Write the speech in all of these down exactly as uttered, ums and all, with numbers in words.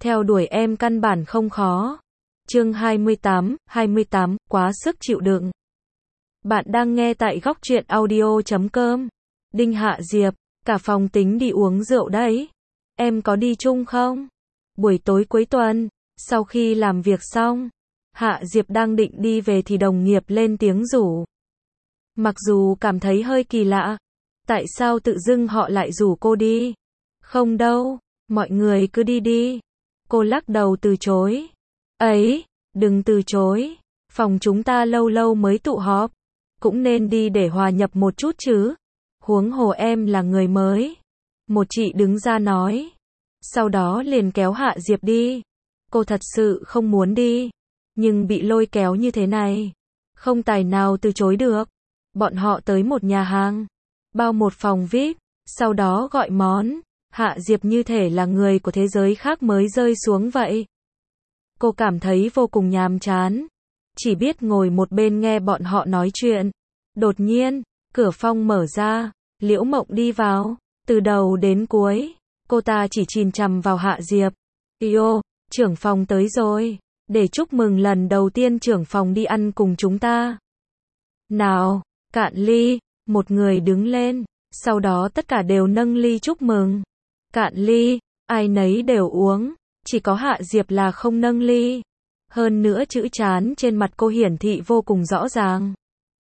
theo đuổi em căn bản không khó. Chương hai mươi tám, hai mươi tám, quá sức chịu đựng. Bạn đang nghe tại góc truyện audio chấm com. Đinh Hạ Diệp, cả phòng tính đi uống rượu đấy. Em có đi chung không? Buổi tối cuối tuần, sau khi làm việc xong, Hạ Diệp đang định đi về thì đồng nghiệp lên tiếng rủ. Mặc dù cảm thấy hơi kỳ lạ, tại sao tự dưng họ lại rủ cô đi? Không đâu, mọi người cứ đi đi. Cô lắc đầu từ chối. Ấy, đừng từ chối. Phòng chúng ta lâu lâu mới tụ họp, cũng nên đi để hòa nhập một chút chứ. Huống hồ em là người mới. Một chị đứng ra nói. Sau đó liền kéo Hạ Diệp đi. Cô thật sự không muốn đi, nhưng bị lôi kéo như thế này, không tài nào từ chối được. Bọn họ tới một nhà hàng, bao một phòng vi ai pi, sau đó gọi món. Hạ Diệp như thể là người của thế giới khác mới rơi xuống vậy. Cô cảm thấy vô cùng nhàm chán, chỉ biết ngồi một bên nghe bọn họ nói chuyện. Đột nhiên, cửa phòng mở ra, Liễu Mộng đi vào. Từ đầu đến cuối, cô ta chỉ chìm chằm vào Hạ Diệp. Yo, trưởng phòng tới rồi, để chúc mừng lần đầu tiên trưởng phòng đi ăn cùng chúng ta. Nào, cạn ly. Một người đứng lên, sau đó tất cả đều nâng ly chúc mừng. Cạn ly, ai nấy đều uống, chỉ có Hạ Diệp là không nâng ly. Hơn nữa chữ chán trên mặt cô hiển thị vô cùng rõ ràng.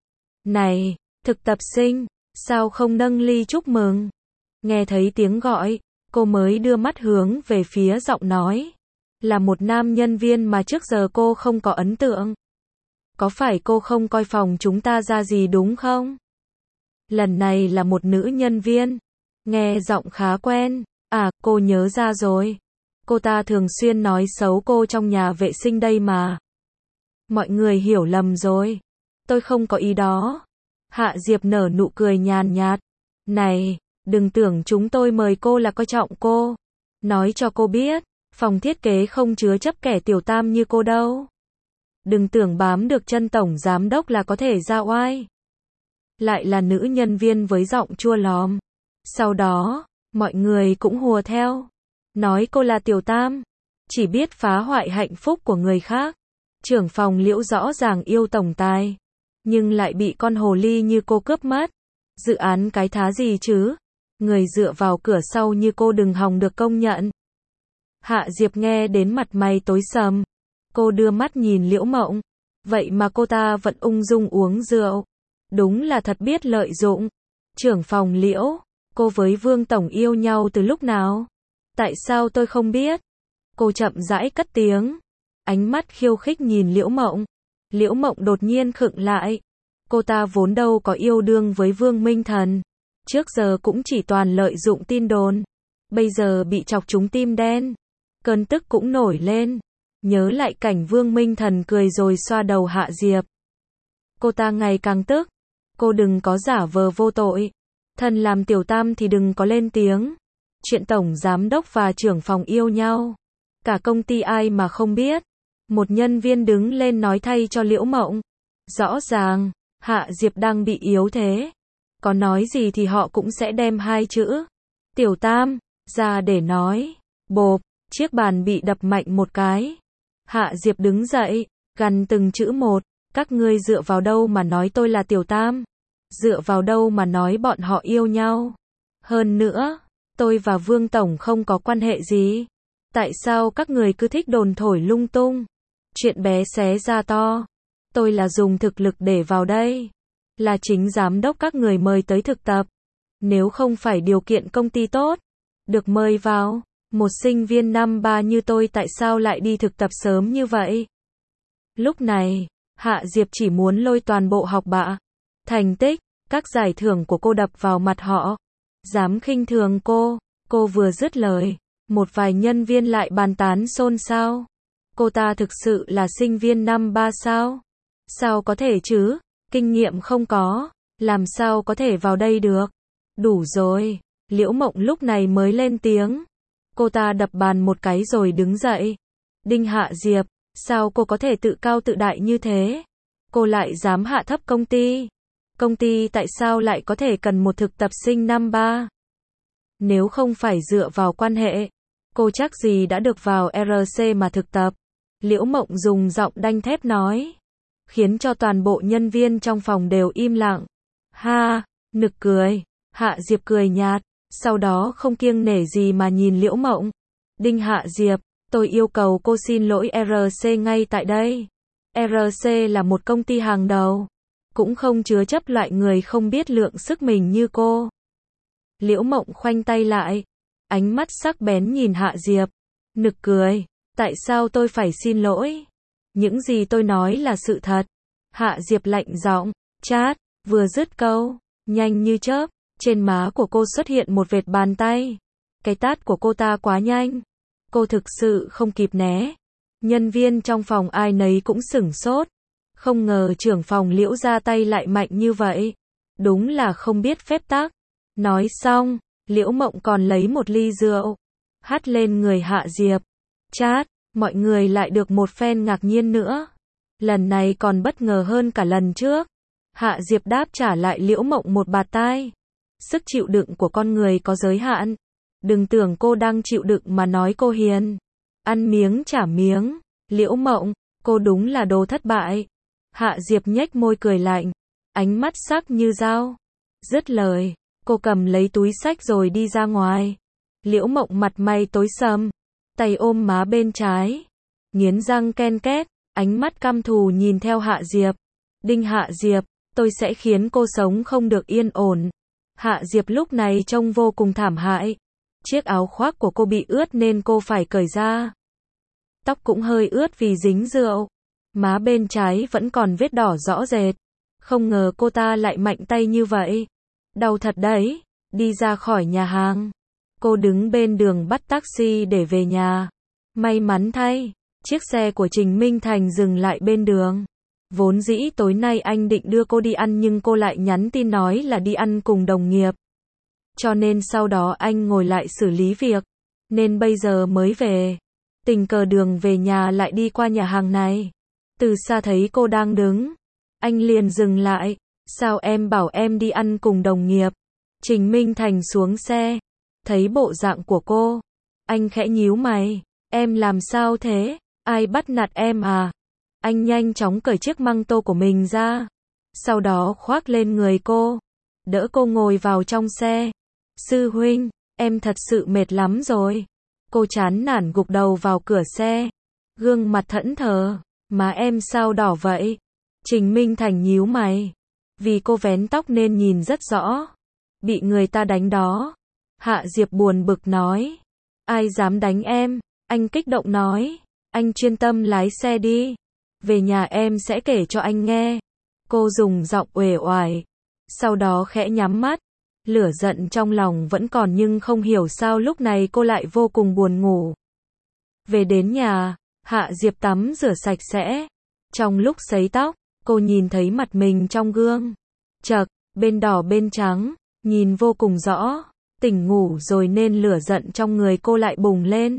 Này, thực tập sinh, sao không nâng ly chúc mừng? Nghe thấy tiếng gọi, cô mới đưa mắt hướng về phía giọng nói. Là một nam nhân viên mà trước giờ cô không có ấn tượng. Có phải cô không coi phòng chúng ta ra gì đúng không? Lần này là một nữ nhân viên. Nghe giọng khá quen. À, cô nhớ ra rồi. Cô ta thường xuyên nói xấu cô trong nhà vệ sinh đây mà. Mọi người hiểu lầm rồi. Tôi không có ý đó. Hạ Diệp nở nụ cười nhàn nhạt. Này, đừng tưởng chúng tôi mời cô là coi trọng cô. Nói cho cô biết, phòng thiết kế không chứa chấp kẻ tiểu tam như cô đâu. Đừng tưởng bám được chân tổng giám đốc là có thể ra oai. Lại là nữ nhân viên với giọng chua lòm. Sau đó, mọi người cũng hùa theo. Nói cô là tiểu tam, chỉ biết phá hoại hạnh phúc của người khác. Trưởng phòng Liễu rõ ràng yêu tổng tài, nhưng lại bị con hồ ly như cô cướp mất. Dự án cái thá gì chứ? Người dựa vào cửa sau như cô đừng hòng được công nhận. Hạ Diệp nghe đến mặt mày tối sầm. Cô đưa mắt nhìn Liễu Mộng. Vậy mà cô ta vẫn ung dung uống rượu. Đúng là thật biết lợi dụng. Trưởng phòng Liễu, cô với Vương Tổng yêu nhau từ lúc nào? Tại sao tôi không biết? Cô chậm rãi cất tiếng. Ánh mắt khiêu khích nhìn Liễu Mộng. Liễu Mộng đột nhiên khựng lại. Cô ta vốn đâu có yêu đương với Vương Minh Thần. Trước giờ cũng chỉ toàn lợi dụng tin đồn. Bây giờ bị chọc trúng tim đen. Cơn tức cũng nổi lên. Nhớ lại cảnh Vương Minh Thần cười rồi xoa đầu Hạ Diệp. Cô ta ngày càng tức. Cô đừng có giả vờ vô tội. Thần làm tiểu tam thì đừng có lên tiếng. Chuyện tổng giám đốc và trưởng phòng yêu nhau, cả công ty ai mà không biết. Một nhân viên đứng lên nói thay cho Liễu Mộng. Rõ ràng, Hạ Diệp đang bị yếu thế. Có nói gì thì họ cũng sẽ đem hai chữ tiểu tam ra để nói. Bộp, chiếc bàn bị đập mạnh một cái. Hạ Diệp đứng dậy, gằn từng chữ một. Các ngươi dựa vào đâu mà nói tôi là tiểu tam? Dựa vào đâu mà nói bọn họ yêu nhau? Hơn nữa, tôi và Vương Tổng không có quan hệ gì. Tại sao các người cứ thích đồn thổi lung tung? Chuyện bé xé ra to. Tôi là dùng thực lực để vào đây. Là chính giám đốc các người mời tới thực tập. Nếu không phải điều kiện công ty tốt, được mời vào, một sinh viên năm ba như tôi tại sao lại đi thực tập sớm như vậy? Lúc này, Hạ Diệp chỉ muốn lôi toàn bộ học bạ, thành tích, các giải thưởng của cô đập vào mặt họ. Dám khinh thường cô. Cô vừa dứt lời, một vài nhân viên lại bàn tán xôn xao. Cô ta thực sự là sinh viên năm ba sao? Sao có thể chứ? Kinh nghiệm không có, làm sao có thể vào đây được? Đủ rồi. Liễu Mộng lúc này mới lên tiếng. Cô ta đập bàn một cái rồi đứng dậy. Đinh Hạ Diệp, sao cô có thể tự cao tự đại như thế? Cô lại dám hạ thấp công ty. Công ty tại sao lại có thể cần một thực tập sinh năm ba? Nếu không phải dựa vào quan hệ, Cô chắc gì đã được vào rờ xê mà thực tập. Liễu Mộng dùng giọng đanh thép nói. Khiến cho toàn bộ nhân viên trong phòng đều im lặng. Ha, nực cười. Hạ Diệp cười nhạt, sau đó không kiêng nể gì mà nhìn Liễu Mộng. Đinh Hạ Diệp, tôi yêu cầu cô xin lỗi rờ xê ngay tại đây. rờ xê là một công ty hàng đầu, cũng không chứa chấp loại người không biết lượng sức mình như cô. Liễu Mộng khoanh tay lại, ánh mắt sắc bén nhìn Hạ Diệp, nực cười, tại sao tôi phải xin lỗi? Những gì tôi nói là sự thật. Hạ Diệp lạnh giọng, chát, vừa dứt câu, nhanh như chớp, trên má của cô xuất hiện một vệt bàn tay. Cái tát của cô ta quá nhanh, cô thực sự không kịp né. Nhân viên trong phòng ai nấy cũng sửng sốt, không ngờ trưởng phòng Liễu ra tay lại mạnh như vậy, đúng là không biết phép tắc. Nói xong, Liễu Mộng còn lấy một ly rượu, hắt lên người Hạ Diệp. Chát, mọi người lại được một phen ngạc nhiên nữa. Lần này còn bất ngờ hơn cả lần trước. Hạ Diệp đáp trả lại Liễu Mộng một bạt tai. Sức chịu đựng của con người có giới hạn. Đừng tưởng cô đang chịu đựng mà nói cô hiền. Ăn miếng trả miếng. Liễu Mộng, cô đúng là đồ thất bại. Hạ Diệp nhếch môi cười lạnh, ánh mắt sắc như dao. Dứt lời, cô cầm lấy túi xách rồi đi ra ngoài. Liễu Mộng mặt mày tối sầm, tay ôm má bên trái, nghiến răng ken két, ánh mắt căm thù nhìn theo Hạ Diệp. Đinh Hạ Diệp, tôi sẽ khiến cô sống không được yên ổn. Hạ Diệp lúc này trông vô cùng thảm hại. Chiếc áo khoác của cô bị ướt nên cô phải cởi ra. Tóc cũng hơi ướt vì dính rượu. Má bên trái vẫn còn vết đỏ rõ rệt. Không ngờ cô ta lại mạnh tay như vậy. Đau thật đấy. Đi ra khỏi nhà hàng, cô đứng bên đường bắt taxi để về nhà. May mắn thay, chiếc xe của Trình Minh Thành dừng lại bên đường. Vốn dĩ tối nay anh định đưa cô đi ăn nhưng cô lại nhắn tin nói là đi ăn cùng đồng nghiệp. Cho nên sau đó anh ngồi lại xử lý việc, nên bây giờ mới về. Tình cờ đường về nhà lại đi qua nhà hàng này. Từ xa thấy cô đang đứng, anh liền dừng lại. Sao em bảo em đi ăn cùng đồng nghiệp? Trình Minh Thành xuống xe, thấy bộ dạng của cô, anh khẽ nhíu mày. Em làm sao thế? Ai bắt nạt em à? Anh nhanh chóng cởi chiếc măng tô của mình ra, sau đó khoác lên người cô, đỡ cô ngồi vào trong xe. Sư huynh, em thật sự mệt lắm rồi. Cô chán nản gục đầu vào cửa xe, gương mặt thẫn thờ. Má em sao đỏ vậy? Trình Minh Thành nhíu mày, vì cô vén tóc nên nhìn rất rõ. Bị người ta đánh đó. Hạ Diệp buồn bực nói. Ai dám đánh em? Anh kích động nói. Anh chuyên tâm lái xe đi. Về nhà em sẽ kể cho anh nghe. Cô dùng giọng uể oải, sau đó khẽ nhắm mắt. Lửa giận trong lòng vẫn còn nhưng không hiểu sao lúc này cô lại vô cùng buồn ngủ. Về đến nhà, Hạ Diệp tắm rửa sạch sẽ. Trong lúc sấy tóc, cô nhìn thấy mặt mình trong gương. Chật, bên đỏ bên trắng, nhìn vô cùng rõ. Tỉnh ngủ rồi nên lửa giận trong người cô lại bùng lên.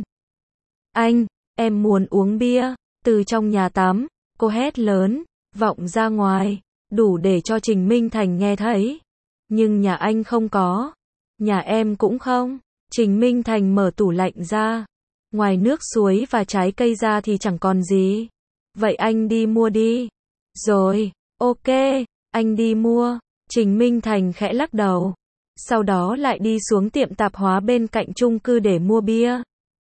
Anh, em muốn uống bia. Từ trong nhà tắm, cô hét lớn, vọng ra ngoài, đủ để cho Trình Minh Thành nghe thấy. Nhưng nhà anh không có. Nhà em cũng không. Trình Minh Thành mở tủ lạnh ra. Ngoài nước suối và trái cây ra thì chẳng còn gì. Vậy anh đi mua đi. Rồi, ok, anh đi mua. Trình Minh Thành khẽ lắc đầu. Sau đó lại đi xuống tiệm tạp hóa bên cạnh chung cư để mua bia.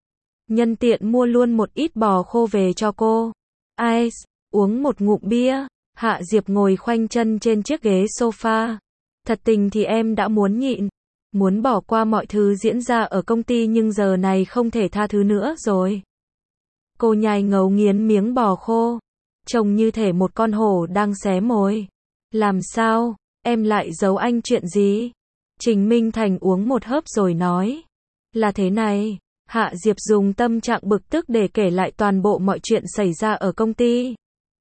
Nhân tiện mua luôn một ít bò khô về cho cô. Ice, uống một ngụm bia. Hạ Diệp ngồi khoanh chân trên chiếc ghế sofa. Thật tình thì em đã muốn nhịn, muốn bỏ qua mọi thứ diễn ra ở công ty nhưng giờ này không thể tha thứ nữa rồi. Cô nhai ngấu nghiến miếng bò khô, trông như thể một con hổ đang xé mồi. Làm sao, em lại giấu anh chuyện gì? Trình Minh Thành uống một hớp rồi nói. Là thế này, Hạ Diệp dùng tâm trạng bực tức để kể lại toàn bộ mọi chuyện xảy ra ở công ty.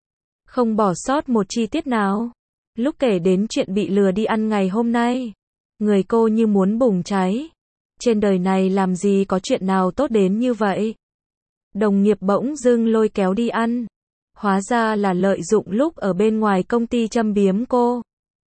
Không bỏ sót một chi tiết nào. Lúc kể đến chuyện bị lừa đi ăn ngày hôm nay, người cô như muốn bùng cháy. Trên đời này làm gì có chuyện nào tốt đến như vậy? Đồng nghiệp bỗng dưng lôi kéo đi ăn. Hóa ra là lợi dụng lúc ở bên ngoài công ty châm biếm cô.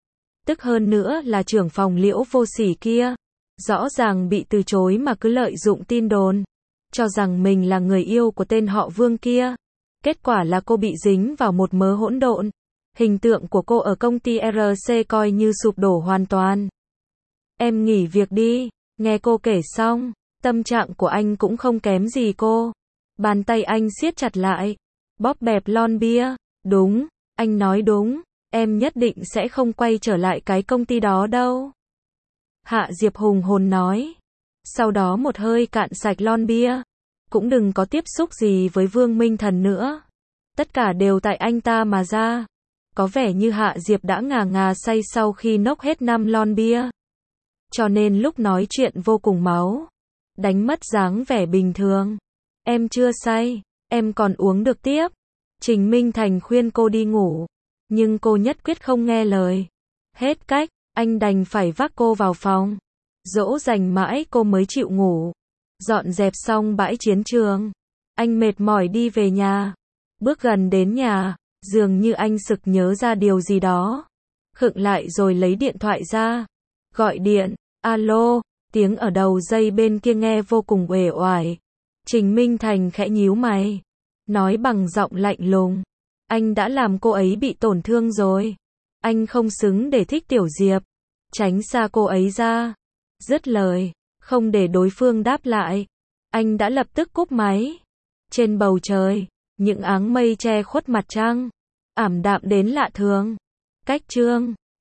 Tức hơn nữa là trưởng phòng Liễu vô sỉ kia. Rõ ràng bị từ chối mà cứ lợi dụng tin đồn. cho rằng mình là người yêu của tên họ Vương kia. Kết quả là cô bị dính vào một mớ hỗn độn. Hình tượng của cô ở công ty rờ xê coi như sụp đổ hoàn toàn. Em nghỉ việc đi. Nghe cô kể xong, tâm trạng của anh cũng không kém gì cô. Bàn tay anh siết chặt lại, bóp bẹp lon bia. Đúng, anh nói đúng, em nhất định sẽ không quay trở lại cái công ty đó đâu. Hạ Diệp hùng hồn nói. Sau đó một hơi cạn sạch lon bia. Cũng đừng có tiếp xúc gì với Vương Minh Thần nữa. Tất cả đều tại anh ta mà ra. Có vẻ như Hạ Diệp đã ngà ngà say sau khi nốc hết năm lon bia. Cho nên lúc nói chuyện vô cùng máu. Đánh mất dáng vẻ bình thường. Em chưa say, em còn uống được tiếp. Trình Minh Thành khuyên cô đi ngủ. Nhưng cô nhất quyết không nghe lời. Hết cách, anh đành phải vác cô vào phòng. Dỗ dành mãi cô mới chịu ngủ. Dọn dẹp xong bãi chiến trường. Anh mệt mỏi đi về nhà. Bước gần đến nhà, dường như anh sực nhớ ra điều gì đó. Khựng lại rồi lấy điện thoại ra. Gọi điện, alo, tiếng ở đầu dây bên kia nghe vô cùng uể oải. Trình Minh Thành khẽ nhíu mày. Nói bằng giọng lạnh lùng. Anh đã làm cô ấy bị tổn thương rồi. Anh không xứng để thích Tiểu Diệp. Tránh xa cô ấy ra. Dứt lời, không để đối phương đáp lại. Anh đã lập tức cúp máy. Trên bầu trời, những áng mây che khuất mặt trăng. Ảm đạm đến lạ thường. Cách chương